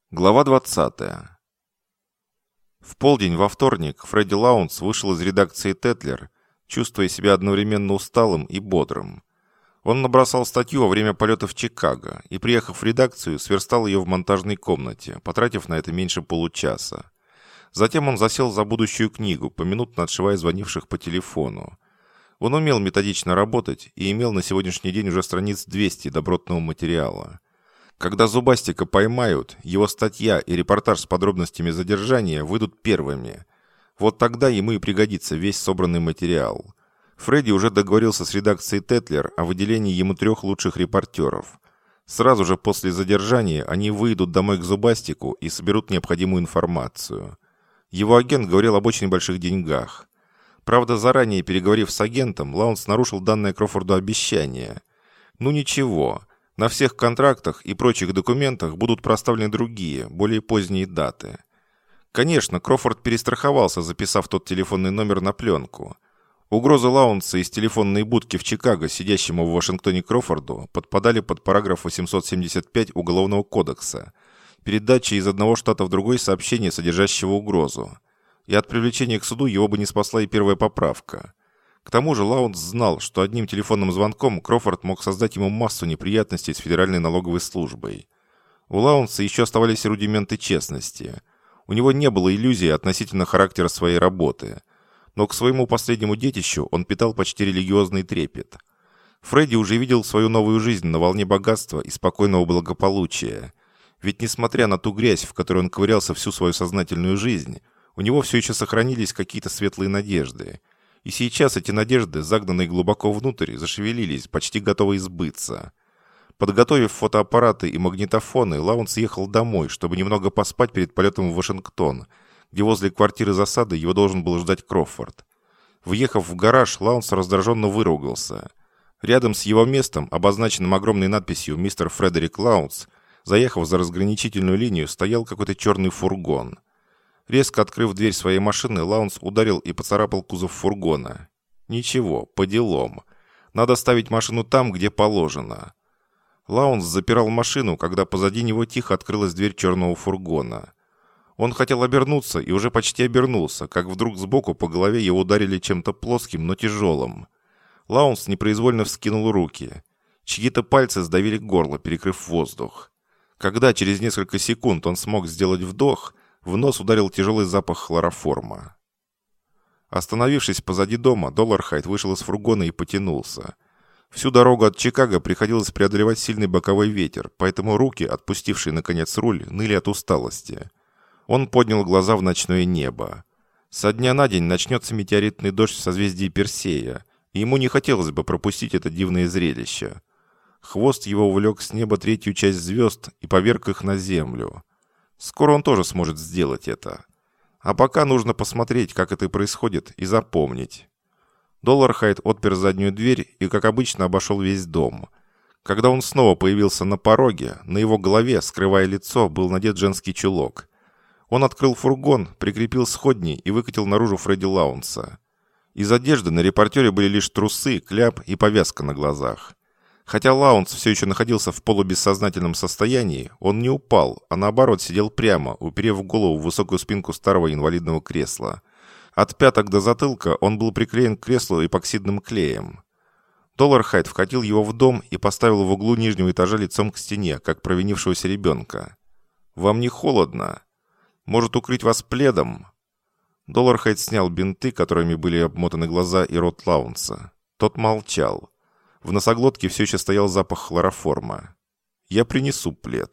Глава 20. В полдень во вторник Фредди Лаунс вышел из редакции «Тетлер», чувствуя себя одновременно усталым и бодрым. Он набросал статью во время полета в Чикаго и, приехав в редакцию, сверстал ее в монтажной комнате, потратив на это меньше получаса. Затем он засел за будущую книгу, поминутно отшивая звонивших по телефону. Он умел методично работать и имел на сегодняшний день уже страниц 200 добротного материала. Когда Зубастика поймают, его статья и репортаж с подробностями задержания выйдут первыми. Вот тогда ему и пригодится весь собранный материал. Фредди уже договорился с редакцией «Тетлер» о выделении ему 3 лучших репортеров. Сразу же после задержания они выйдут домой к Зубастику и соберут необходимую информацию. Его агент говорил об очень больших деньгах. Правда, заранее переговорив с агентом, Лаунс нарушил данное Крофорду обещание. Ну ничего. На всех контрактах и прочих документах будут проставлены другие, более поздние даты. Конечно, Крофорд перестраховался, записав тот телефонный номер на пленку. Угрозы Лаунса из телефонной будки в Чикаго, сидящему в Вашингтоне Крофорду, подпадали под параграф 875 Уголовного кодекса. Передача из одного штата в другой сообщения, содержащего угрозу. И от привлечения к суду его бы не спасла и первая поправка. К тому же Лаунс знал, что одним телефонным звонком Крофорд мог создать ему массу неприятностей с Федеральной налоговой службой. У Лаунса еще оставались рудименты честности. У него не было иллюзий относительно характера своей работы. Но к своему последнему детищу он питал почти религиозный трепет. Фредди уже видел свою новую жизнь на волне богатства и спокойного благополучия. Ведь несмотря на ту грязь, в которой он ковырялся всю свою сознательную жизнь, у него все еще сохранились какие-то светлые надежды. И сейчас эти надежды, загнанные глубоко внутрь, зашевелились, почти готовые сбыться. Подготовив фотоаппараты и магнитофоны, Лаунс ехал домой, чтобы немного поспать перед полетом в Вашингтон, где возле квартиры засады его должен был ждать Крофорд. Въехав в гараж, Лаунс раздраженно выругался. Рядом с его местом, обозначенным огромной надписью «Мистер Фредерик Лаунс», заехав за разграничительную линию, стоял какой-то черный фургон. Резко открыв дверь своей машины, Лаунс ударил и поцарапал кузов фургона. Ничего, по делам. Надо ставить машину там, где положено. Лаунс запирал машину, когда позади него тихо открылась дверь черного фургона. Он хотел обернуться и уже почти обернулся, как вдруг сбоку по голове его ударили чем-то плоским, но тяжелым. Лаунс непроизвольно вскинул руки. Чьи-то пальцы сдавили горло, перекрыв воздух. Когда через несколько секунд он смог сделать вдох, в нос ударил тяжелый запах хлороформа. Остановившись позади дома, Доллархайд вышел из фургона и потянулся. Всю дорогу от Чикаго приходилось преодолевать сильный боковой ветер, поэтому руки, отпустившие наконец руль, ныли от усталости. Он поднял глаза в ночное небо. Со дня на день начнется метеоритный дождь в созвездии Персея, и ему не хотелось бы пропустить это дивное зрелище. Хвост его увлек с неба 3-ю часть звезд и поверг их на землю. Скоро он тоже сможет сделать это. А пока нужно посмотреть, как это происходит, и запомнить. Доллархайд отпер заднюю дверь и, как обычно, обошел весь дом. Когда он снова появился на пороге, на его голове, скрывая лицо, был надет женский чулок. Он открыл фургон, прикрепил сходни и выкатил наружу Фредди Лаунса. Из одежды на репортере были лишь трусы, кляп и повязка на глазах. Хотя Лаунс все еще находился в полубессознательном состоянии, он не упал, а наоборот сидел прямо, уперев голову в высокую спинку старого инвалидного кресла. От пяток до затылка он был приклеен к креслу эпоксидным клеем. Доллархайд вкатил его в дом и поставил в углу нижнего этажа лицом к стене, как провинившегося ребенка. «Вам не холодно? Может, укрыть вас пледом?» Доллархайд снял бинты, которыми были обмотаны глаза и рот Лаунса. Тот молчал. В носоглотке все еще стоял запах хлороформа. «Я принесу плед».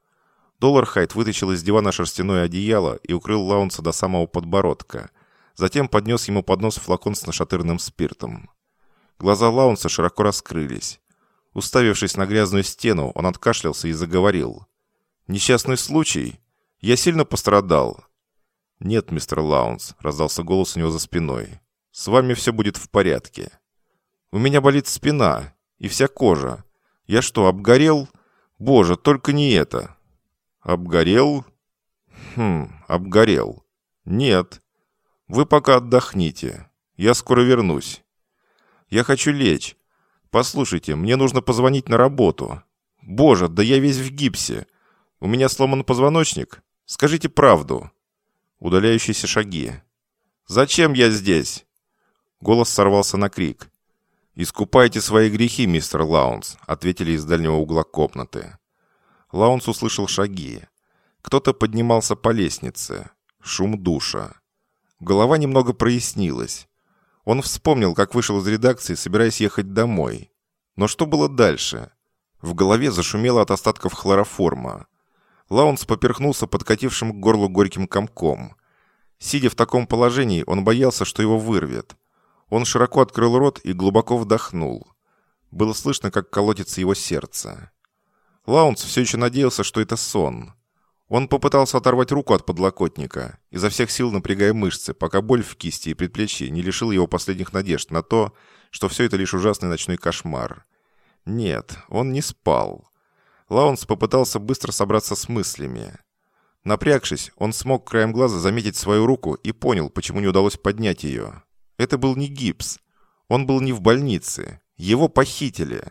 Доллархайд вытащил из дивана шерстяное одеяло и укрыл Лаунса до самого подбородка. Затем поднес ему под нос флакон с нашатырным спиртом. Глаза Лаунса широко раскрылись. Уставившись на грязную стену, он откашлялся и заговорил. «Несчастный случай? Я сильно пострадал?» «Нет, мистер Лаунс», — раздался голос у него за спиной. «С вами все будет в порядке». «У меня болит спина и вся кожа. Я что, обгорел? Боже, только не это!» «Обгорел?» Обгорел. Нет. Вы пока отдохните. Я скоро вернусь. Я хочу лечь. Послушайте, мне нужно позвонить на работу. Боже, да я весь в гипсе. У меня сломан позвоночник? Скажите правду». Удаляющиеся шаги. «Зачем я здесь?» Голос сорвался на крик. «Искупайте свои грехи, мистер Лаунс», — ответили из дальнего угла комнаты. Лаунс услышал шаги. Кто-то поднимался по лестнице. Шум душа. Голова немного прояснилась. Он вспомнил, как вышел из редакции, собираясь ехать домой. Но что было дальше? В голове зашумело от остатков хлороформа. Лаунс поперхнулся подкатившим к горлу горьким комком. Сидя в таком положении, он боялся, что его вырвет. Он широко открыл рот и глубоко вдохнул. Было слышно, как колотится его сердце. Лаунс все еще надеялся, что это сон. Он попытался оторвать руку от подлокотника, изо всех сил напрягая мышцы, пока боль в кисти и предплечье не лишила его последних надежд на то, что все это лишь ужасный ночной кошмар. Нет, он не спал. Лаунс попытался быстро собраться с мыслями. Напрягшись, он смог краем глаза заметить свою руку и понял, почему не удалось поднять ее. Это был не гипс. Он был не в больнице. Его похитили.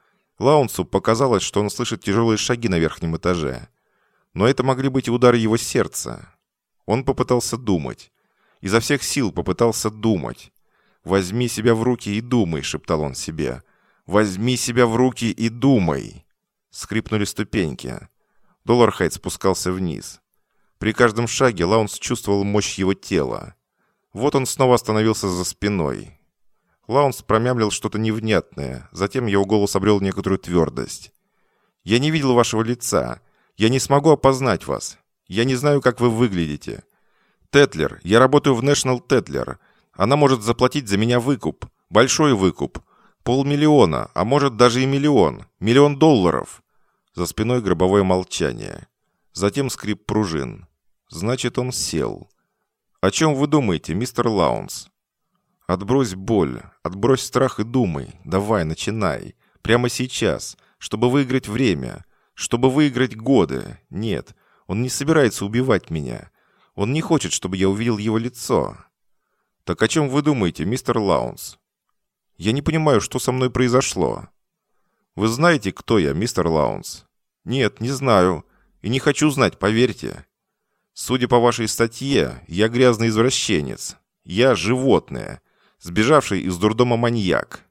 Лаунсу показалось, что он слышит тяжелые шаги на верхнем этаже. Но это могли быть и удары его сердца. Он попытался думать. Изо всех сил попытался думать. «Возьми себя в руки и думай», — шептал он себе. «Возьми себя в руки и думай». Скрипнули ступеньки. Доллархайд спускался вниз. При каждом шаге Лаунс чувствовал мощь его тела. Вот он снова остановился за спиной. Лаунс промямлил что-то невнятное, затем его голос обрел некоторую твердость. «Я не видел вашего лица. Я не смогу опознать вас. Я не знаю, как вы выглядите. Тетлер, я работаю в National Тетлер. Она может заплатить за меня выкуп. Большой выкуп. 500 000, а может даже и $1 000 000. $1 000 000. За спиной гробовое молчание. Затем скрип пружин. Значит, он сел. «О чем вы думаете, мистер Лаунс?» «Отбрось боль, отбрось страх и думай. Давай, начинай. Прямо сейчас, чтобы выиграть время, чтобы выиграть годы. Нет, он не собирается убивать меня. Он не хочет, чтобы я увидел его лицо». «Так о чем вы думаете, мистер Лаунс?» «Я не понимаю, что со мной произошло». «Вы знаете, кто я, мистер Лаунс?» «Нет, не знаю. И не хочу знать, поверьте. Судя по вашей статье, я грязный извращенец. Я животное, сбежавший из дурдома маньяк».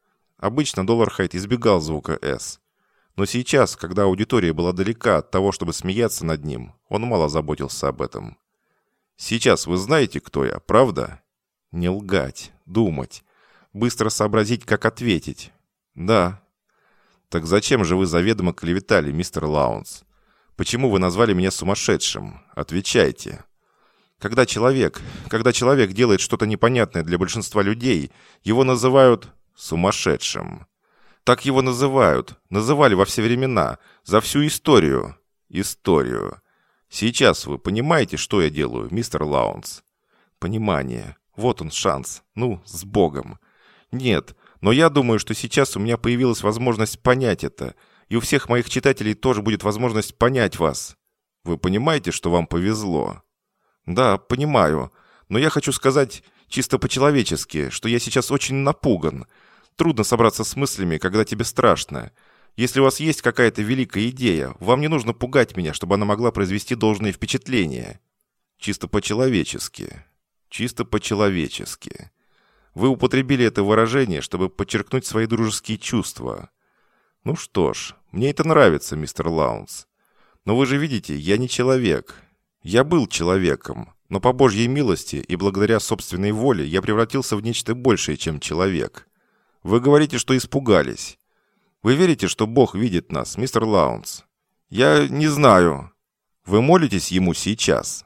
Обычно Доллархайд избегал звука «С». Но сейчас, когда аудитория была далека от того, чтобы смеяться над ним, он мало заботился об этом. «Сейчас вы знаете, кто я, правда?» Не лгать, думать, быстро сообразить, как ответить. «Да». «Так зачем же вы заведомо клеветали, мистер Лаунс? Почему вы назвали меня сумасшедшим? Отвечайте». Когда человек делает что-то непонятное для большинства людей, его называют сумасшедшим. Так его называли во все времена, за всю историю. Историю. Сейчас вы понимаете, что я делаю, мистер Лаунс? Понимание. Вот он шанс. Ну, с Богом. Нет, но я думаю, что сейчас у меня появилась возможность понять это, и у всех моих читателей тоже будет возможность понять вас. Вы понимаете, что вам повезло? Да, понимаю, но я хочу сказать чисто по-человечески, что я сейчас очень напуган. Трудно собраться с мыслями, когда тебе страшно. Если у вас есть какая-то великая идея, вам не нужно пугать меня, чтобы она могла произвести должное впечатление. Чисто по-человечески. Чисто по-человечески. Вы употребили это выражение, чтобы подчеркнуть свои дружеские чувства. Ну что ж, мне это нравится, мистер Лаунс. Но вы же видите, я не человек. Я был человеком, но по Божьей милости и благодаря собственной воле я превратился в нечто большее, чем человек. Вы говорите, что испугались. Вы верите, что Бог видит нас, мистер Лаунс? Я не знаю. Вы молитесь Ему сейчас?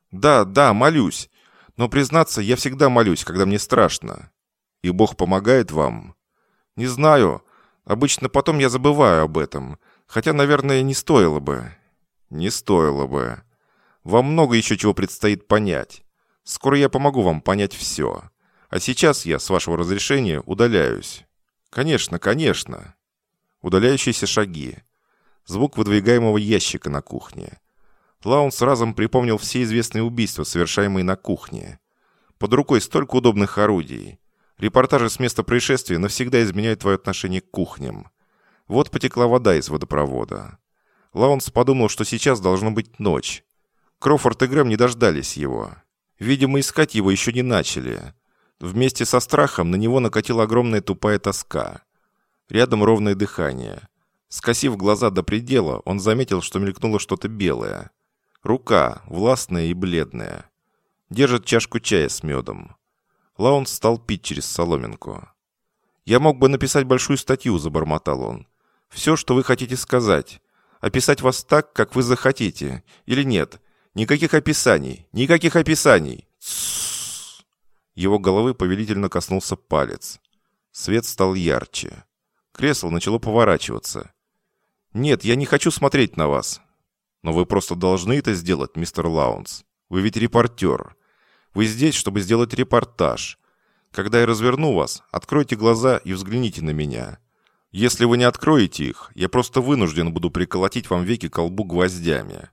Да, молюсь. Но, признаться, я всегда молюсь, когда мне страшно. И Бог помогает вам? Не знаю. Обычно потом я забываю об этом. Хотя, наверное, не стоило бы. Не стоило бы. Вам много еще чего предстоит понять. Скоро я помогу вам понять все. А сейчас я, с вашего разрешения, удаляюсь. Конечно, конечно. Удаляющиеся шаги. Звук выдвигаемого ящика на кухне. Лаунс разом припомнил все известные убийства, совершаемые на кухне. Под рукой столько удобных орудий. Репортажи с места происшествия навсегда изменяют твое отношение к кухням. Вот потекла вода из водопровода. Лаунс подумал, что сейчас должно быть ночь. Кроуфорд и Грэм не дождались его. Видимо, искать его еще не начали. Вместе со страхом на него накатила огромная тупая тоска. Рядом ровное дыхание. Скосив глаза до предела, он заметил, что мелькнуло что-то белое. Рука, властная и бледная. Держит чашку чая с медом. Лаунс стал пить через соломинку. «Я мог бы написать большую статью», — забормотал он. «Все, что вы хотите сказать. Описать вас так, как вы захотите. Или нет? Никаких описаний. Никаких описаний!» Тссс. Его головы повелительно коснулся палец. Свет стал ярче. Кресло начало поворачиваться. «Нет, я не хочу смотреть на вас». «Но вы просто должны это сделать, мистер Лаунс. Вы ведь репортер. Вы здесь, чтобы сделать репортаж. Когда я разверну вас, откройте глаза и взгляните на меня. Если вы не откроете их, я просто вынужден буду приколотить вам веки к колбу гвоздями».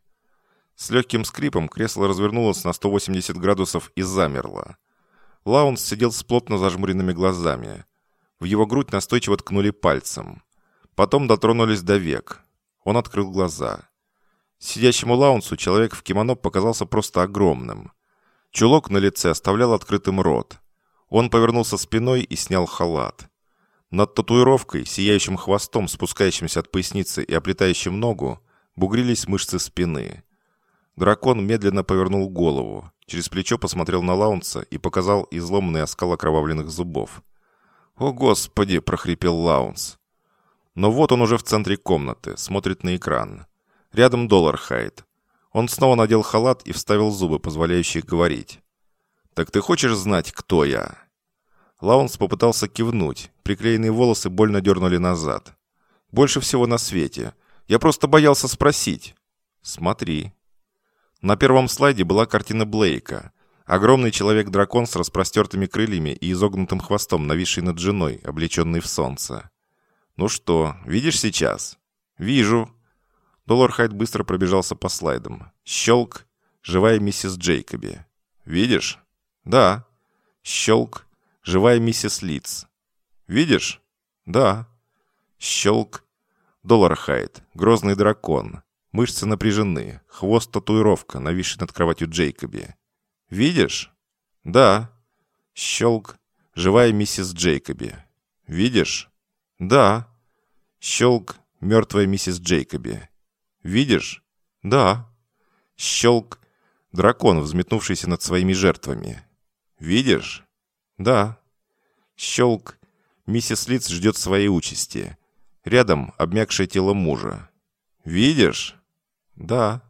С легким скрипом кресло развернулось на 180 градусов и замерло. Лаунс сидел с плотно зажмуренными глазами. В его грудь настойчиво ткнули пальцем. Потом дотронулись до век. Он открыл глаза. Сидящему Лаунсу человек в кимоно показался просто огромным. Чулок на лице оставлял открытым рот. Он повернулся спиной и снял халат. Над татуировкой, сияющим хвостом, спускающимся от поясницы и оплетающим ногу, бугрились мышцы спины. Дракон медленно повернул голову, через плечо посмотрел на Лаунса и показал изломанный оскал окровавленных зубов. «О, Господи!» – прохрипел Лаунс. Но вот он уже в центре комнаты, смотрит на экран. Рядом Доллархайд. Он снова надел халат и вставил зубы, позволяющие говорить. «Так ты хочешь знать, кто я?» Лаунс попытался кивнуть. Приклеенные волосы больно дернули назад. «Больше всего на свете. Я просто боялся спросить». «Смотри». На первом слайде была картина Блейка. Огромный человек-дракон с распростертыми крыльями и изогнутым хвостом, нависший над женой, облеченный в солнце. «Ну что, видишь сейчас?» «Вижу». Доллархайд быстро пробежался по слайдам. Щелк. Живая миссис Джейкоби. «Видишь?» «Да». Щелк. Живая миссис Литц. «Видишь?» «Да». Щелк. Доллархайд. Грозный дракон. Мышцы напряжены. Хвост татуировка, нависший над кроватью Джейкоби. «Видишь?» «Да». Щелк. Живая миссис Джейкоби. «Видишь?» «Да». Щелк. Мертвая миссис Джейкоби. «Видишь?» «Да». Щелк. Дракон, взметнувшийся над своими жертвами. «Видишь?» «Да». Щелк. Миссис Литц ждет своей участи. Рядом обмякшее тело мужа. «Видишь?» «Да».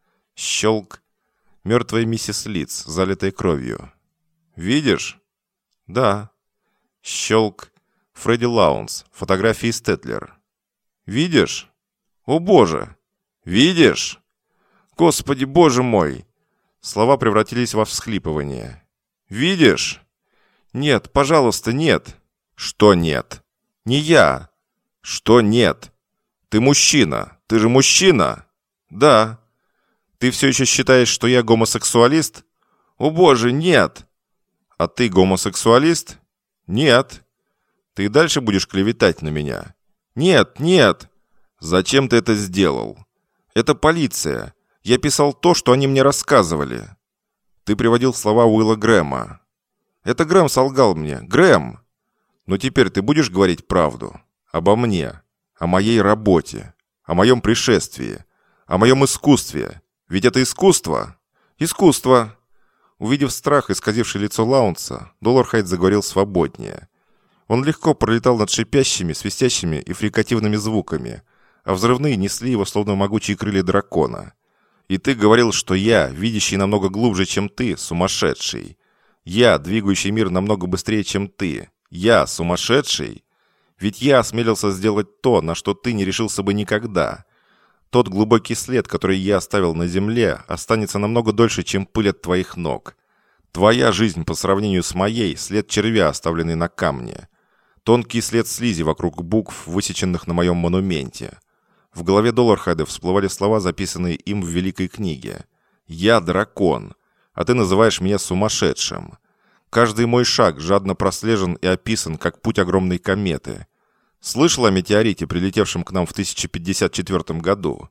Щелк. Мертвая миссис Литц, залитая кровью. «Видишь?» «Да». Щелк. Фредди Лаунс. Фотографии Стэтлер. «Видишь?» «О, Боже!» «Видишь?» «Господи, Боже мой!» Слова превратились во всхлипывание. «Видишь?» «Нет, пожалуйста, нет». «Что нет?» «Не я». «Что нет?» «Ты мужчина. Ты же мужчина?» «Да». «Ты все еще считаешь, что я гомосексуалист?» «О, Боже, нет». «А ты гомосексуалист?» «Нет». «Ты и дальше будешь клеветать на меня?» «Нет, нет». «Зачем ты это сделал?» «Это полиция. Я писал то, что они мне рассказывали». «Ты приводил слова Уилла Грэма». «Это Грэм солгал мне. Грэм!» «Но теперь ты будешь говорить правду? Обо мне, о моей работе, о моем пришествии, о моем искусстве. Ведь это искусство?» «Искусство!» Увидев страх, исказивший лицо Лаунса, Доллархайд заговорил свободнее. Он легко пролетал над шипящими, свистящими и фрикативными звуками, а взрывные несли его, словно могучие крылья дракона. «И ты говорил, что я, видящий намного глубже, чем ты, сумасшедший. Я, двигающий мир намного быстрее, чем ты. Я, сумасшедший? Ведь я осмелился сделать то, на что ты не решился бы никогда. Тот глубокий след, который я оставил на земле, останется намного дольше, чем пыль от твоих ног. Твоя жизнь по сравнению с моей – след червя, оставленный на камне. Тонкий след слизи вокруг букв, высеченных на моем монументе. В голове Доллархайда всплывали слова, записанные им в Великой книге. «Я дракон, а ты называешь меня сумасшедшим. Каждый мой шаг жадно прослежен и описан, как путь огромной кометы. Слышал о метеорите, прилетевшем к нам в 1054 году?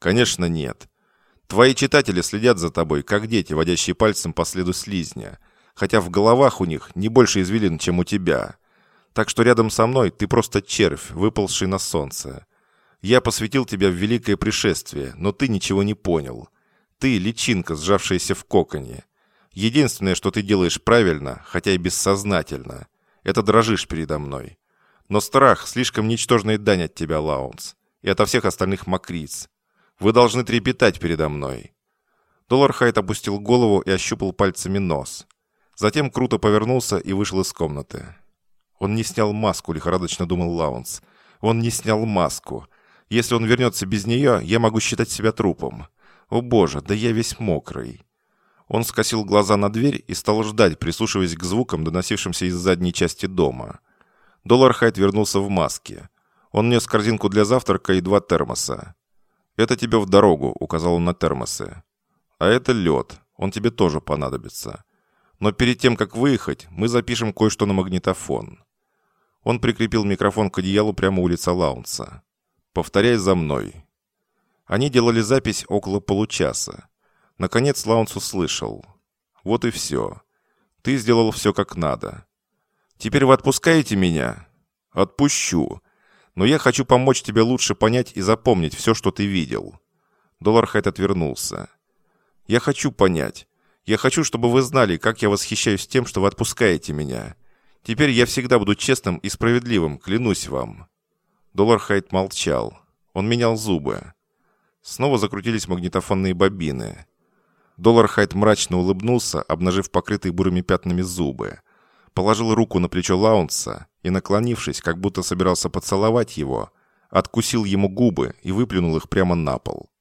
Конечно, нет. Твои читатели следят за тобой, как дети, водящие пальцем по следу слизня, хотя в головах у них не больше извилин, чем у тебя. Так что рядом со мной ты просто червь, выползший на солнце. Я посвятил тебя в великое пришествие, но ты ничего не понял. Ты личинка, сжавшаяся в коконе. Единственное, что ты делаешь правильно, хотя и бессознательно, это дрожишь передо мной. Но страх — слишком ничтожная дань от тебя, Лаунс, и ото всех остальных мокриц. Вы должны трепетать передо мной». Доллархайд опустил голову и ощупал пальцами нос. Затем круто повернулся и вышел из комнаты. «Он не снял маску», — лихорадочно думал Лаунс. «Он не снял маску. Если он вернется без нее, я могу считать себя трупом. О боже, да я весь мокрый». Он скосил глаза на дверь и стал ждать, прислушиваясь к звукам, доносившимся из задней части дома. Доллархайд вернулся в маске. Он нес корзинку для завтрака и 2 термоса. «Это тебе в дорогу», — указал он на термосы. «А это лед. Он тебе тоже понадобится. Но перед тем, как выехать, мы запишем кое-что на магнитофон». Он прикрепил микрофон к одеялу прямо у лица Лаунса. «Повторяй за мной». Они делали запись около получаса. Наконец Лаунс услышал. «Вот и все. Ты сделал все как надо. Теперь вы отпускаете меня?» «Отпущу. Но я хочу помочь тебе лучше понять и запомнить все, что ты видел». Доллархайд отвернулся. «Я хочу понять. Я хочу, чтобы вы знали, как я восхищаюсь тем, что вы отпускаете меня. Теперь я всегда буду честным и справедливым, клянусь вам». Доллархайд молчал. Он менял зубы. Снова закрутились магнитофонные бобины. Доллархайд мрачно улыбнулся, обнажив покрытые бурыми пятнами зубы. Положил руку на плечо Лаунса и, наклонившись, как будто собирался поцеловать его, откусил ему губы и выплюнул их прямо на пол.